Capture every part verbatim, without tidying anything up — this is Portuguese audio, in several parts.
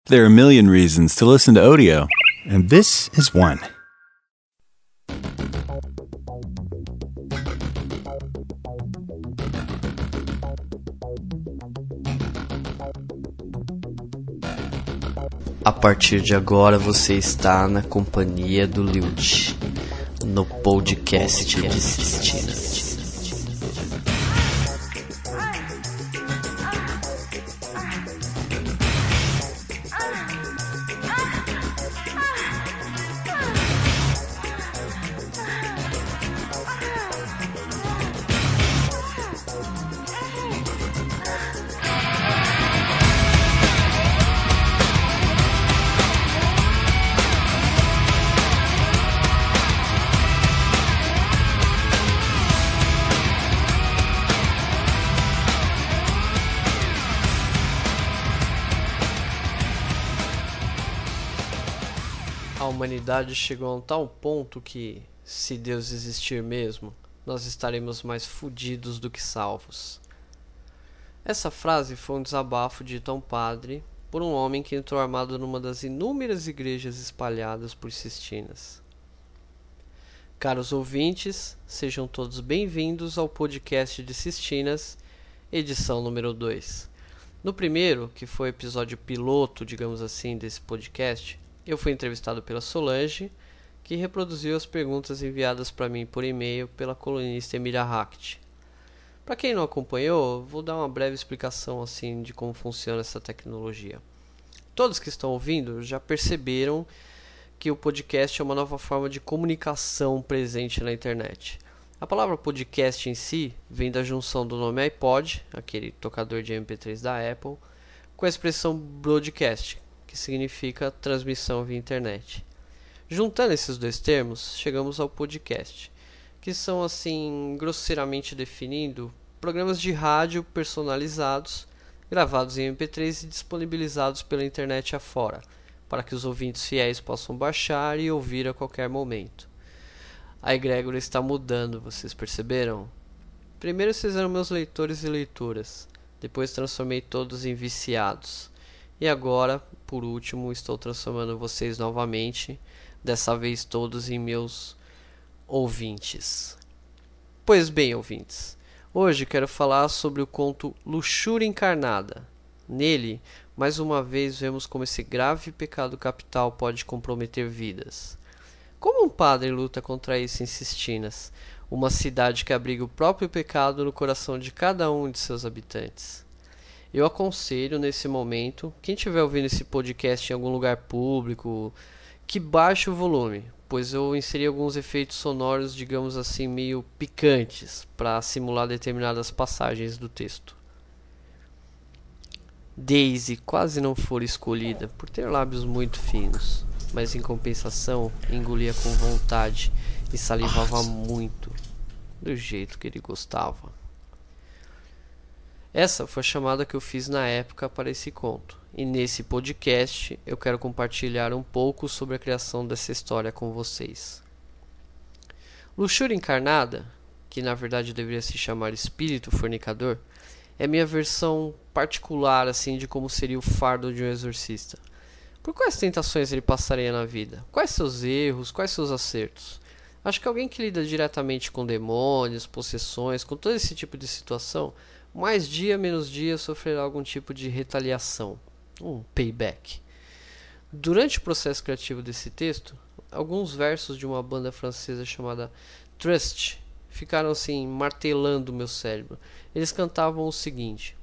There are a million reasons to listen to Odeo, and this is one. A partir de agora você está na companhia do Liud, no podcast de Sistina. A humanidade chegou a um tal ponto que, se Deus existir mesmo, nós estaremos mais fudidos do que salvos. Essa frase foi um desabafo dito a um padre por um homem que entrou armado numa das inúmeras igrejas espalhadas por Sistinas. Caros ouvintes, sejam todos bem-vindos ao podcast de Sistinas, edição número dois. No primeiro, que foi o episódio piloto, digamos assim, desse podcast, eu fui entrevistado pela Solange, que reproduziu as perguntas enviadas para mim por e-mail pela colunista Emília Hacht. Para quem não acompanhou, vou dar uma breve explicação assim de como funciona essa tecnologia. Todos que estão ouvindo já perceberam que o podcast é uma nova forma de comunicação presente na internet. A palavra podcast em si vem da junção do nome iPod, aquele tocador de M P três da Apple, com a expressão broadcast, que significa transmissão via internet. Juntando esses dois termos, chegamos ao podcast, que são, assim, grosseiramente definindo, programas de rádio personalizados, gravados em M P três e disponibilizados pela internet afora, para que os ouvintes fiéis possam baixar e ouvir a qualquer momento. A egrégora está mudando, vocês perceberam? Primeiro vocês eram meus leitores e leitoras, depois transformei todos em viciados. E agora, por último, estou transformando vocês novamente, dessa vez todos em meus ouvintes. Pois bem, ouvintes, hoje quero falar sobre o conto Luxúria Encarnada. Nele, mais uma vez vemos como esse grave pecado capital pode comprometer vidas. Como um padre luta contra isso em Sistinas, uma cidade que abriga o próprio pecado no coração de cada um de seus habitantes? Eu aconselho, nesse momento, quem estiver ouvindo esse podcast em algum lugar público, que baixe o volume, pois eu inseri alguns efeitos sonoros, digamos assim, meio picantes, para simular determinadas passagens do texto. Daisy quase não fora escolhida por ter lábios muito finos, mas em compensação engolia com vontade e salivava muito, do jeito que ele gostava. Essa foi a chamada que eu fiz na época para esse conto, e nesse podcast eu quero compartilhar um pouco sobre a criação dessa história com vocês. Luxúria Encarnada, que na verdade deveria se chamar Espírito Fornicador, é minha versão particular assim de como seria o fardo de um exorcista. Por quais tentações ele passaria na vida? Quais seus erros? Quais seus acertos? Acho que alguém que lida diretamente com demônios, possessões, com todo esse tipo de situação, mais dia menos dia sofrerá algum tipo de retaliação, um payback. Durante o processo criativo desse texto, alguns versos de uma banda francesa chamada Trust ficaram assim martelando meu cérebro. Eles cantavam o seguinte: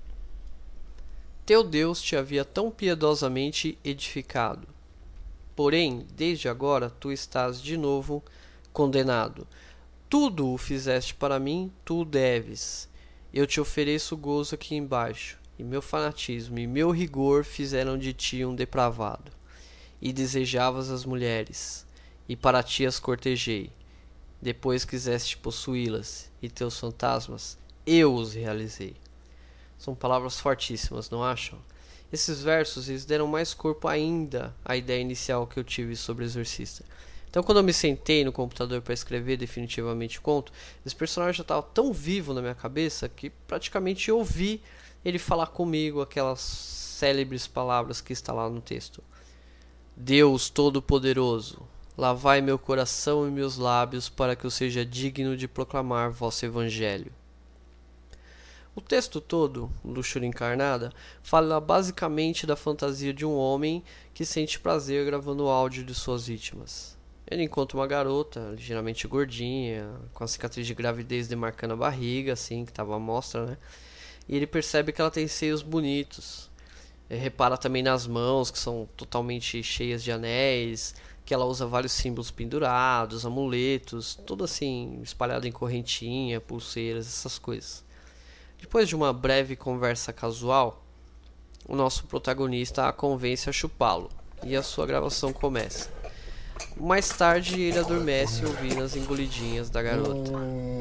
Teu Deus te havia tão piedosamente edificado, porém, desde agora tu estás de novo condenado. Tudo o fizeste para mim, tu o deves. Eu te ofereço gozo aqui embaixo, e meu fanatismo e meu rigor fizeram de ti um depravado. E desejavas as mulheres, e para ti as cortejei. Depois quiseste possuí-las, e teus fantasmas, eu os realizei. São palavras fortíssimas, não acham? Esses versos eles deram mais corpo ainda à ideia inicial que eu tive sobre o Exorcista. Então, quando eu me sentei no computador para escrever definitivamente o conto, esse personagem já estava tão vivo na minha cabeça que praticamente eu ouvi ele falar comigo aquelas célebres palavras que está lá no texto. Deus Todo-Poderoso, lavai meu coração e meus lábios para que eu seja digno de proclamar vosso evangelho. O texto todo, Luxúria Encarnada, fala basicamente da fantasia de um homem que sente prazer gravando o áudio de suas vítimas. Ele encontra uma garota, ligeiramente gordinha, com a cicatriz de gravidez demarcando a barriga, assim, que estava à mostra, né? E ele percebe que ela tem seios bonitos. Ele repara também nas mãos, que são totalmente cheias de anéis, que ela usa vários símbolos pendurados, amuletos, tudo assim, espalhado em correntinha, pulseiras, essas coisas. Depois de uma breve conversa casual, o nosso protagonista a convence a chupá-lo, e a sua gravação começa. Mais tarde ele adormece ouvindo as engolidinhas da garota.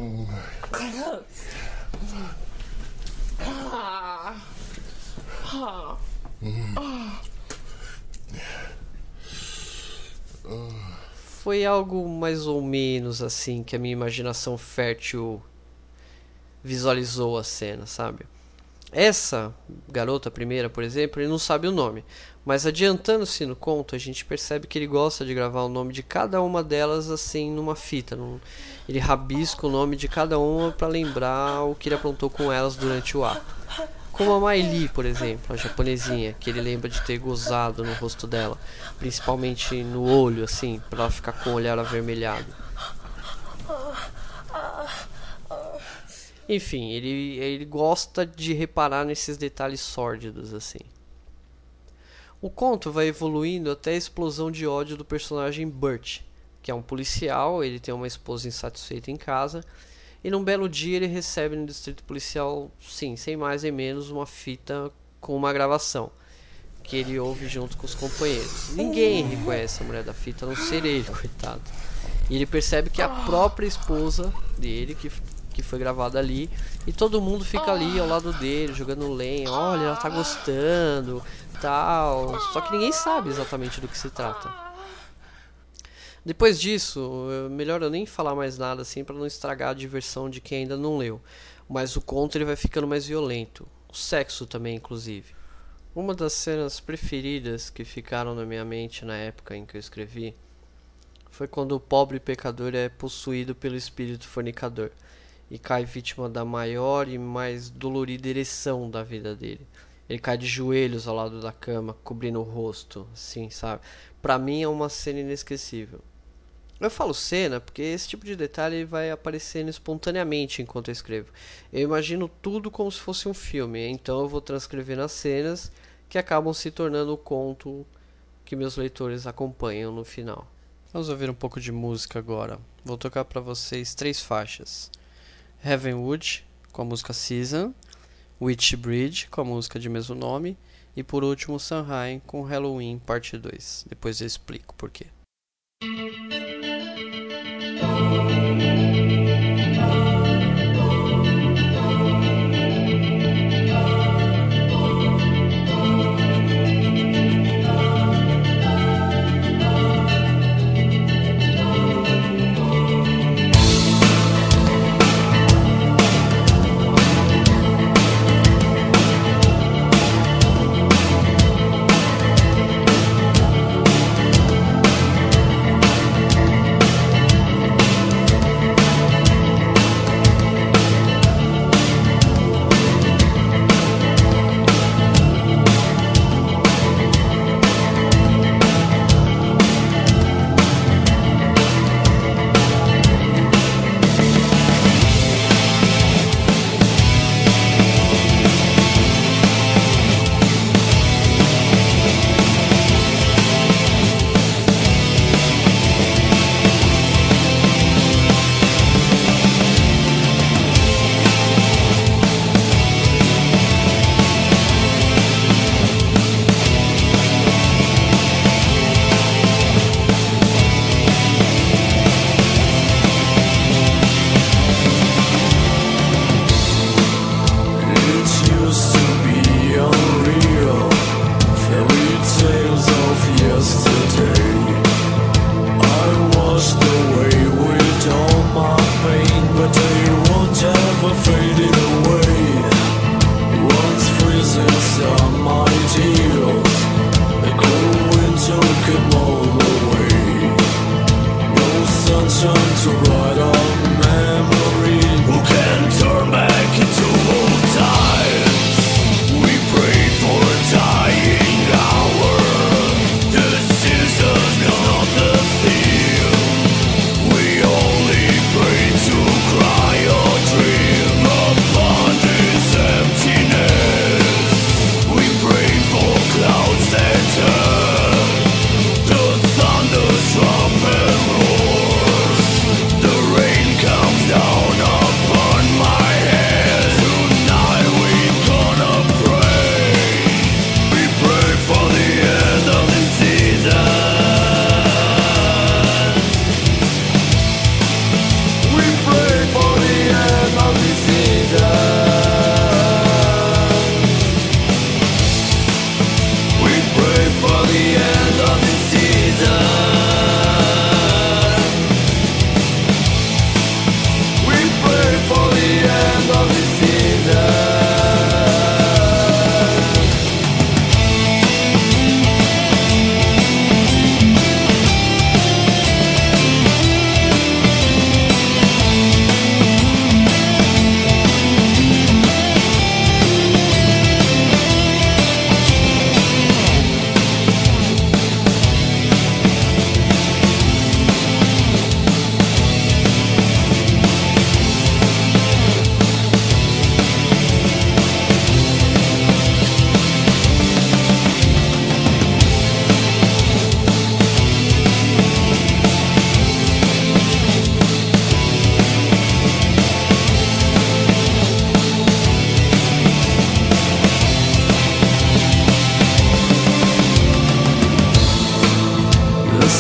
Foi algo mais ou menos assim que a minha imaginação fértil visualizou a cena, sabe? Essa garota primeira, por exemplo, ele não sabe o nome, mas adiantando-se no conto, a gente percebe que ele gosta de gravar o nome de cada uma delas assim numa fita. Num... Ele rabisca o nome de cada uma para lembrar o que ele aprontou com elas durante o ato. Como a Maili, por exemplo, a japonesinha, que ele lembra de ter gozado no rosto dela, principalmente no olho, assim, para ela ficar com o olhar avermelhado. Enfim, ele, ele gosta de reparar nesses detalhes sórdidos, assim. O conto vai evoluindo até a explosão de ódio do personagem Burt, que é um policial. Ele tem uma esposa insatisfeita em casa, e num belo dia ele recebe no distrito policial, sim, sem mais nem menos, uma fita com uma gravação, que ele ouve junto com os companheiros. Ninguém reconhece a mulher da fita, a não ser ele, coitado. E ele percebe que é a própria esposa dele que... que foi gravada ali, e todo mundo fica ali ao lado dele, jogando lenha, olha, ela tá gostando, tal, só que ninguém sabe exatamente do que se trata. Depois disso, melhor eu nem falar mais nada assim para não estragar a diversão de quem ainda não leu, mas o conto ele vai ficando mais violento, o sexo também inclusive. Uma das cenas preferidas que ficaram na minha mente na época em que eu escrevi foi quando o pobre pecador é possuído pelo espírito fornicador e cai vítima da maior e mais dolorida ereção da vida dele. Ele cai de joelhos ao lado da cama, cobrindo o rosto, assim, sabe? Pra mim é uma cena inesquecível. Eu falo cena porque esse tipo de detalhe vai aparecendo espontaneamente enquanto eu escrevo. Eu imagino tudo como se fosse um filme, então eu vou transcrevendo as cenas que acabam se tornando o conto que meus leitores acompanham no final. Vamos ouvir um pouco de música agora. Vou tocar pra vocês três faixas. Heavenwood, com a música Season, Witch Bridge, com a música de mesmo nome, e por último Sanheim com Halloween parte dois. Depois eu explico por quê.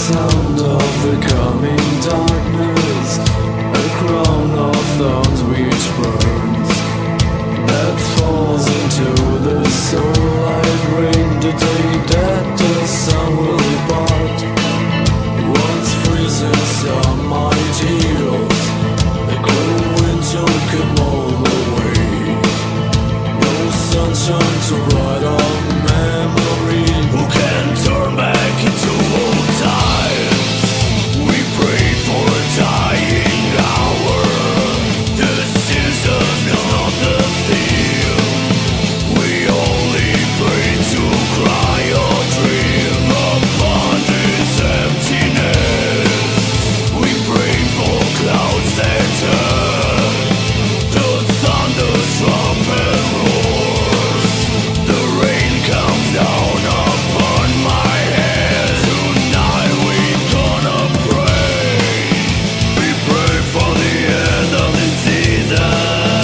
sound of the coming darkness, a crown of thorns which burns, that falls into the soul like rain the day that the sun will depart. Once freezing some ideals, the cold winter can mold away. No sunshine to write on memory. Who can turn back into old times? We pray for a dying hour. The season is not the theme. We only pray to cry or dream upon this emptiness. We pray for clouds that turn. The thunder trumpet roars. The rain comes down upon my head. Tonight we gonna pray. We pray for the end of the season.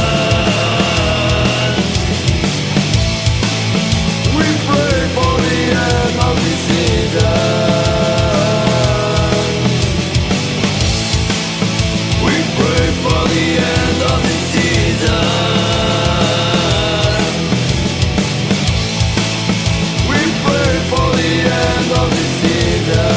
We pray for the end of the season. We pray for the end of the season. We pray for the end of the season.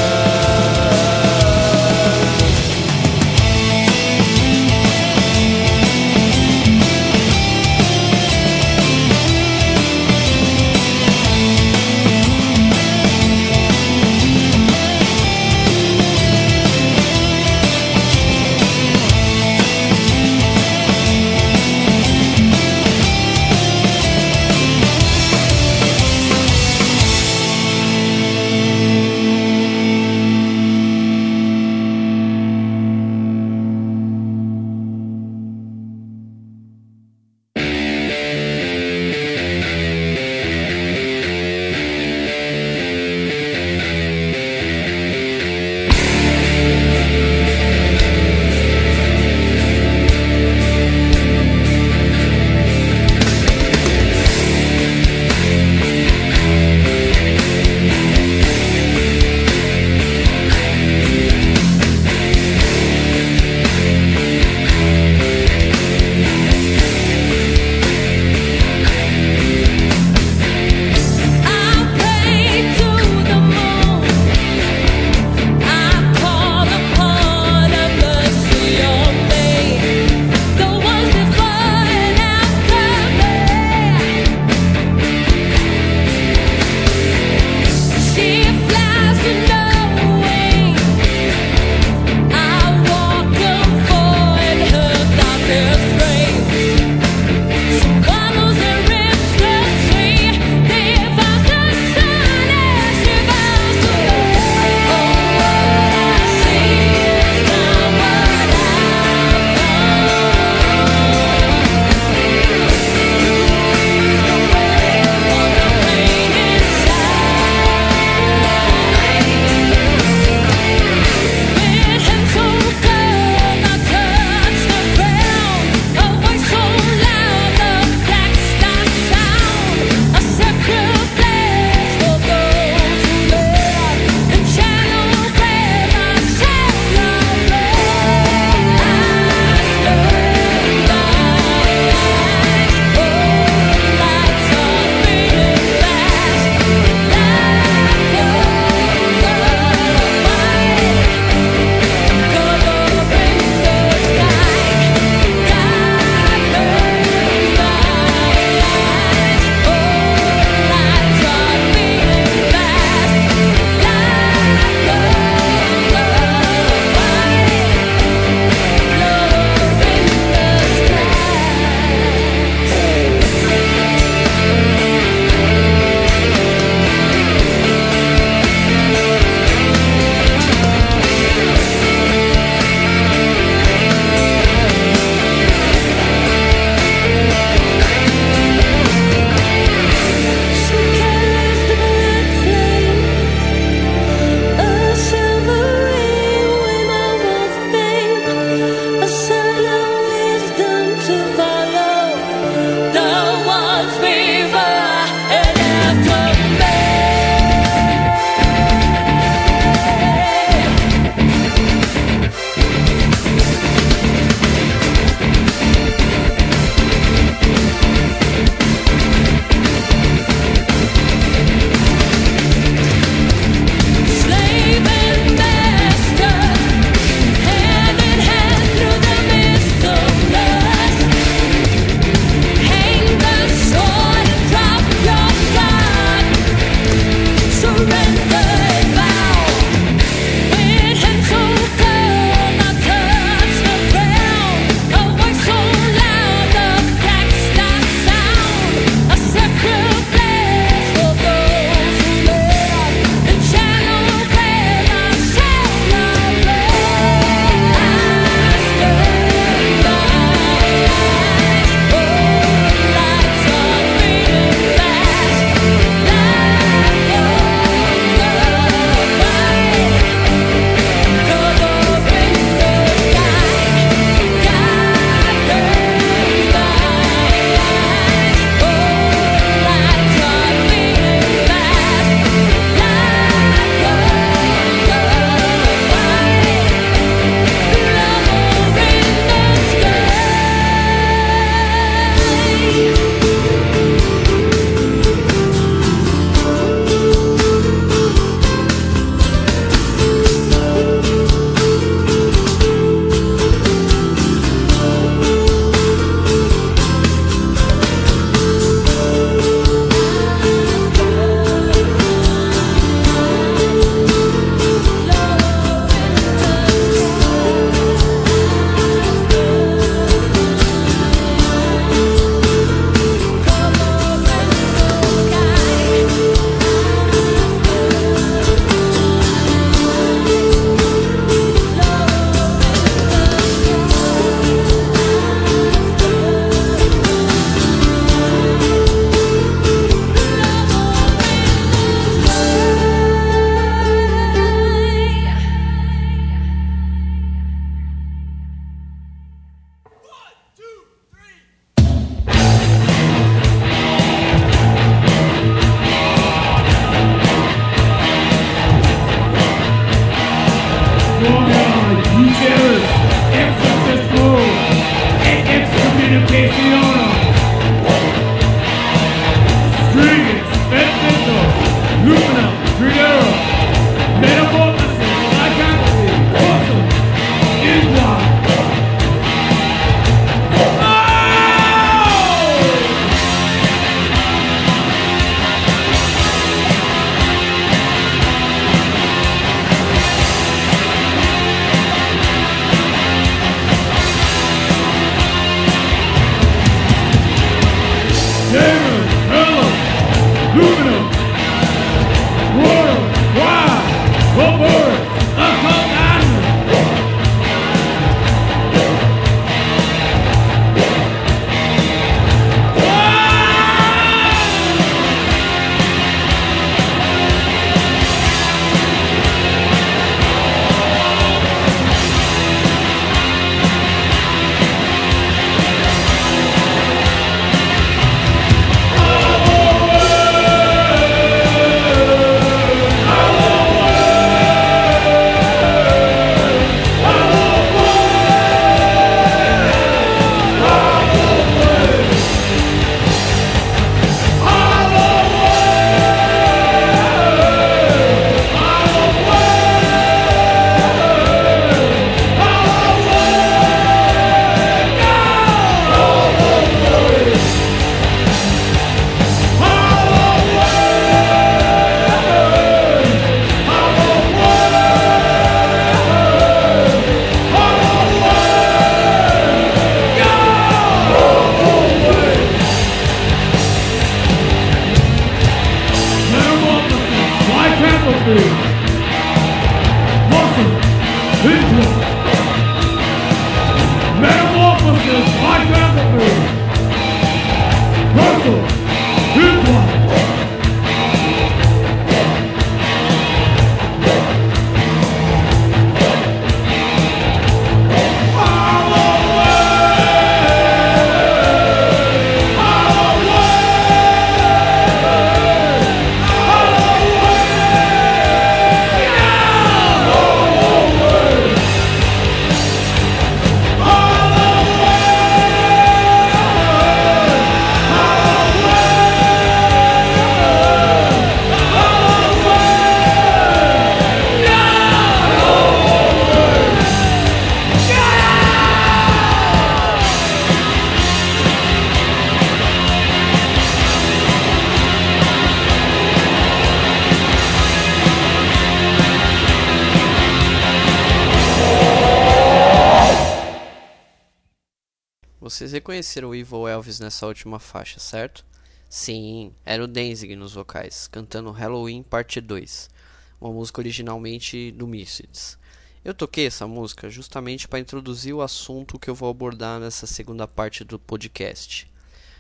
Vocês reconheceram o Evil Elvis nessa última faixa, certo? Sim, era o Danzig nos vocais, cantando Halloween Parte dois, uma música originalmente do Misfits. Eu toquei essa música justamente para introduzir o assunto que eu vou abordar nessa segunda parte do podcast.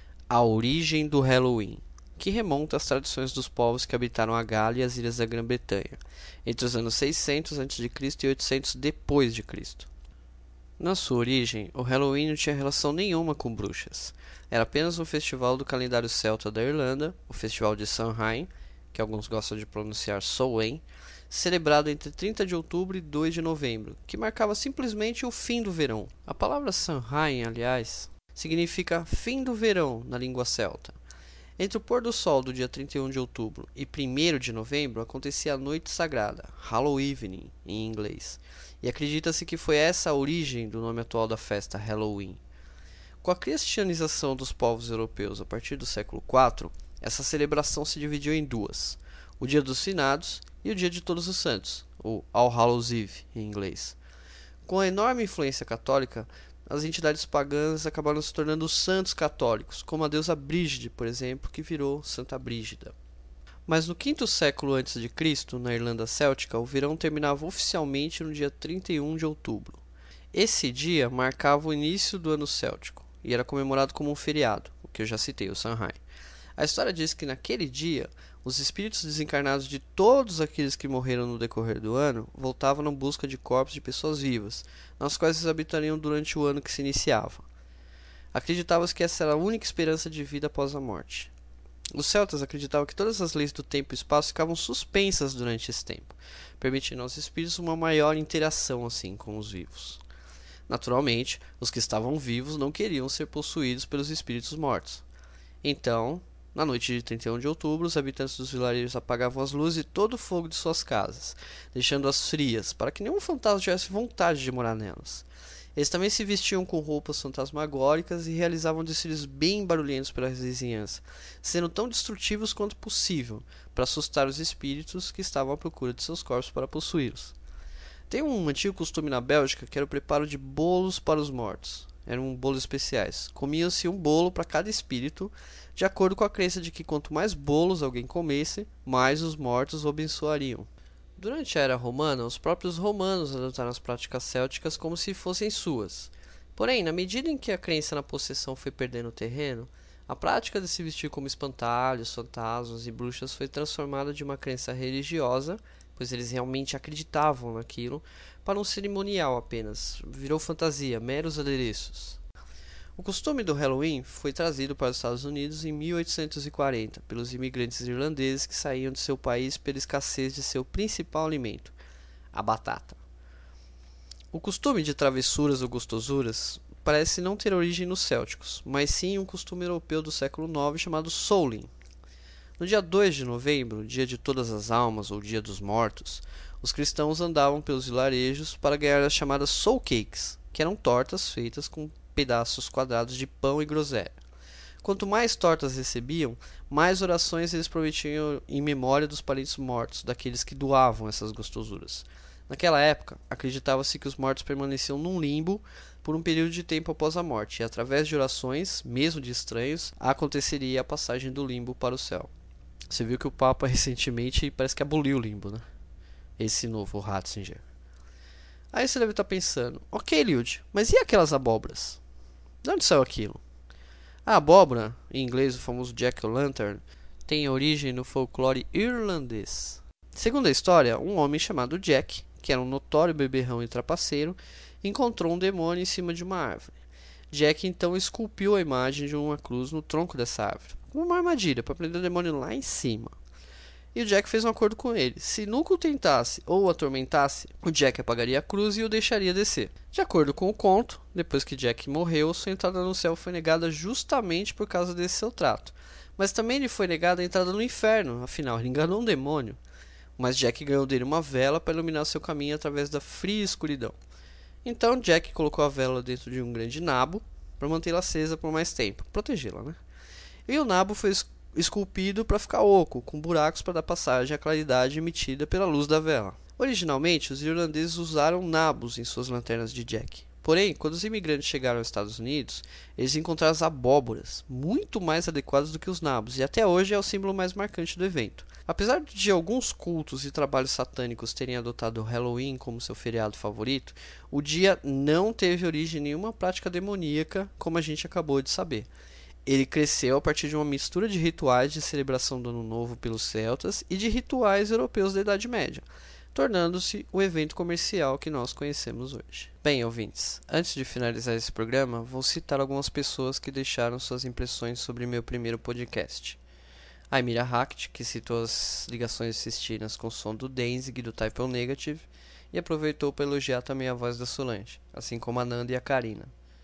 A origem do Halloween, que remonta às tradições dos povos que habitaram a Gália e as ilhas da Grã-Bretanha, entre os anos seiscentos antes de Cristo e oitocentos depois de Cristo. Na sua origem, o Halloween não tinha relação nenhuma com bruxas. Era apenas um festival do calendário celta da Irlanda, o Festival de Samhain, que alguns gostam de pronunciar Samhain, celebrado entre trinta de outubro e dois de novembro, que marcava simplesmente o fim do verão. A palavra Samhain, aliás, significa fim do verão na língua celta. Entre o pôr do sol do dia trinta e um de outubro e primeiro de novembro acontecia a noite sagrada, Hallow Evening em inglês, e acredita-se que foi essa a origem do nome atual da festa, Halloween. Com a cristianização dos povos europeus a partir do século quatro, essa celebração se dividiu em duas, o Dia dos Finados e o Dia de Todos os Santos, ou All Hallows Eve em inglês. Com a enorme influência católica, as entidades pagãs acabaram se tornando santos católicos, como a deusa Brígide, por exemplo, que virou Santa Brígida. Mas no quinto século antes de Cristo, na Irlanda Céltica, o verão terminava oficialmente no dia trinta e um de outubro. Esse dia marcava o início do ano céltico e era comemorado como um feriado, o que eu já citei, o Samhain. A história diz que naquele dia, os espíritos desencarnados de todos aqueles que morreram no decorrer do ano voltavam em busca de corpos de pessoas vivas, nas quais eles habitariam durante o ano que se iniciava. Acreditava-se que essa era a única esperança de vida após a morte. Os celtas acreditavam que todas as leis do tempo e espaço ficavam suspensas durante esse tempo, permitindo aos espíritos uma maior interação assim com os vivos. Naturalmente, os que estavam vivos não queriam ser possuídos pelos espíritos mortos. Então, Na noite de trinta e um de outubro, os habitantes dos vilarejos apagavam as luzes e todo o fogo de suas casas, deixando-as frias, para que nenhum fantasma tivesse vontade de morar nelas. Eles também se vestiam com roupas fantasmagóricas e realizavam desfiles bem barulhentos pela vizinhança, sendo tão destrutivos quanto possível, para assustar os espíritos que estavam à procura de seus corpos para possuí-los. Tem um antigo costume na Bélgica que era o preparo de bolos para os mortos. Eram bolos especiais. Comia-se um bolo para cada espírito, de acordo com a crença de que quanto mais bolos alguém comesse, mais os mortos o abençoariam. Durante a era romana, os próprios romanos adotaram as práticas célticas como se fossem suas. Porém, na medida em que a crença na possessão foi perdendo terreno, a prática de se vestir como espantalhos, fantasmas e bruxas foi transformada de uma crença religiosa, pois eles realmente acreditavam naquilo, para um cerimonial apenas. Virou fantasia, meros adereços. O costume do Halloween foi trazido para os Estados Unidos em mil oitocentos e quarenta pelos imigrantes irlandeses que saíam de seu país pela escassez de seu principal alimento, a batata. O costume de travessuras ou gostosuras parece não ter origem nos célticos, mas sim um costume europeu do século nove chamado Samhain. No dia dois de novembro, dia de todas as almas ou dia dos mortos, os cristãos andavam pelos vilarejos para ganhar as chamadas soul cakes, que eram tortas feitas com pedaços quadrados de pão e groselha. Quanto mais tortas recebiam, mais orações eles prometiam em memória dos parentes mortos, daqueles que doavam essas gostosuras. Naquela época, acreditava-se que os mortos permaneciam num limbo por um período de tempo após a morte, e através de orações, mesmo de estranhos, aconteceria a passagem do limbo para o céu. Você viu que o Papa recentemente parece que aboliu o limbo, né? Esse novo Ratzinger. Aí você deve estar pensando, ok, Liud, mas e aquelas abóboras? De onde saiu aquilo? A abóbora, em inglês o famoso Jack-o'-lantern, tem origem no folclore irlandês. Segundo a história, um homem chamado Jack, que era um notório beberrão e trapaceiro, encontrou um demônio em cima de uma árvore. Jack então esculpiu a imagem de uma cruz no tronco dessa árvore, como uma armadilha para prender o demônio lá em cima. E o Jack fez um acordo com ele. Se nunca o tentasse ou o atormentasse, o Jack apagaria a cruz e o deixaria descer. De acordo com o conto, depois que Jack morreu, sua entrada no céu foi negada justamente por causa desse seu trato. Mas também lhe foi negada a entrada no inferno, afinal ele enganou um demônio. Mas Jack ganhou dele uma vela para iluminar seu caminho através da fria escuridão. Então Jack colocou a vela dentro de um grande nabo para mantê-la acesa por mais tempo, protegê-la, né? E o nabo foi esculpido para ficar oco, com buracos para dar passagem à claridade emitida pela luz da vela. Originalmente, os irlandeses usaram nabos em suas lanternas de Jack. Porém, quando os imigrantes chegaram aos Estados Unidos, eles encontraram as abóboras, muito mais adequadas do que os nabos, e até hoje é o símbolo mais marcante do evento. Apesar de alguns cultos e trabalhos satânicos terem adotado o Halloween como seu feriado favorito, o dia não teve origem em nenhuma prática demoníaca, como a gente acabou de saber. Ele cresceu a partir de uma mistura de rituais de celebração do Ano Novo pelos celtas e de rituais europeus da Idade Média, tornando-se o evento comercial que nós conhecemos hoje. Bem, ouvintes, antes de finalizar esse programa, vou citar algumas pessoas que deixaram suas impressões sobre meu primeiro podcast. A Emília Hacht, que citou as ligações cistinas com o som do Danzig e do Type O Negative, e aproveitou para elogiar também a voz da Solange, assim como a Nanda e a Karina.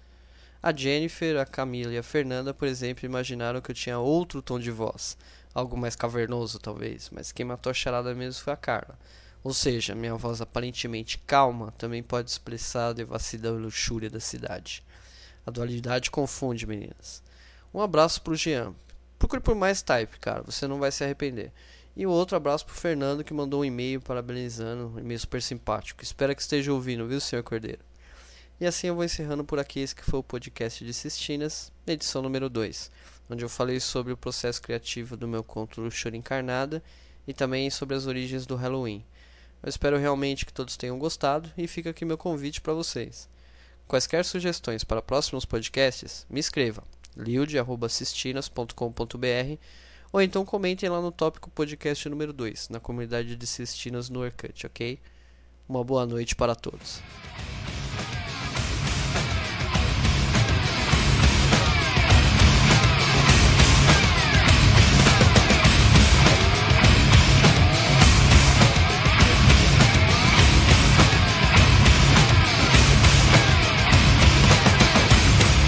A Jennifer, a Camila e a Fernanda, por exemplo, imaginaram que eu tinha outro tom de voz, algo mais cavernoso talvez, mas quem matou a charada mesmo foi a Carla. Ou seja, minha voz aparentemente calma também pode expressar a devassidão e luxúria da cidade. A dualidade confunde, meninas. Um abraço pro Jean. Procure por mais Type, cara, você não vai se arrepender. E um outro abraço pro Fernando, que mandou um e-mail parabenizando, um e-mail super simpático. Espero que esteja ouvindo, viu, senhor Cordeiro? E assim eu vou encerrando por aqui esse que foi o podcast de Cistinas, edição número dois, onde eu falei sobre o processo criativo do meu conto Luxúria Encarnada e também sobre as origens do Halloween. Eu espero realmente que todos tenham gostado e fica aqui meu convite para vocês. Quaisquer sugestões para próximos podcasts, me escreva liud arroba cistinas ponto com ponto br ou então comentem lá no tópico podcast número dois, na comunidade de Cistinas no Orkut, ok? Uma boa noite para todos.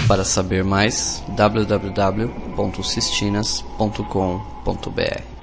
Para saber mais, w w w ponto sistinas ponto com ponto b r.